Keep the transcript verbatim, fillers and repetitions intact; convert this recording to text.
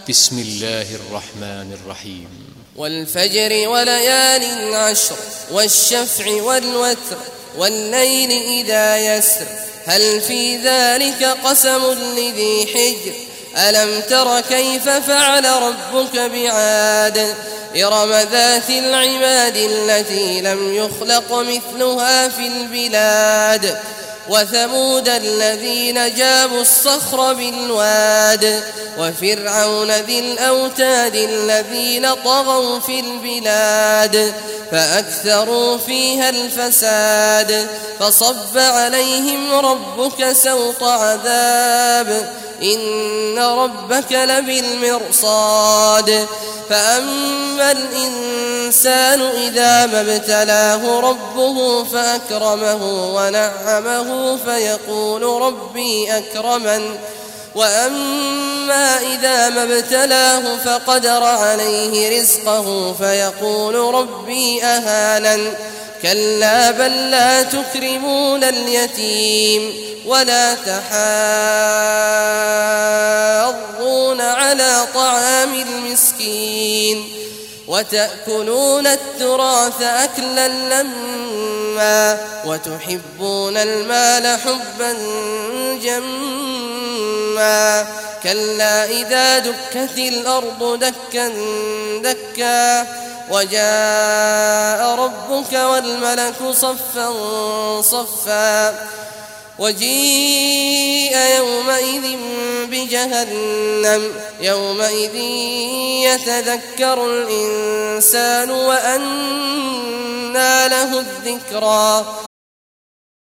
بسم الله الرحمن الرحيم والفجر وليال عشر والشفع والوتر والليل إذا يسر هل في ذلك قسم لذي حجر ألم تر كيف فعل ربك بعاد إرم ذات العماد التي لم يخلق مثلها في البلاد وثمود الذين جابوا الصخر بالواد وفرعون ذي الأوتاد الذين طغوا في البلاد فأكثروا فيها الفساد فصب عليهم ربك سوط عذاب إن ربك لبالمرصاد فأما الإنسان إذا ما ابتلاه ربه فأكرمه ونعمه فيقول ربي أكرمن وأما إذا ما ابتلاه فقدر عليه رزقه فيقول ربي أهانن كلا بل لا تكرمون اليتيم ولا تحاضون على طعام المسكين وتأكلون التراث أكلا لما وتحبون المال حبا جما كلا إذا دكت الأرض دكا دكا وجاء ربك والملك صفا صفا وجيء يومئذ بجهنم يومئذ يتذكر الإنسان وأنى له الذكرى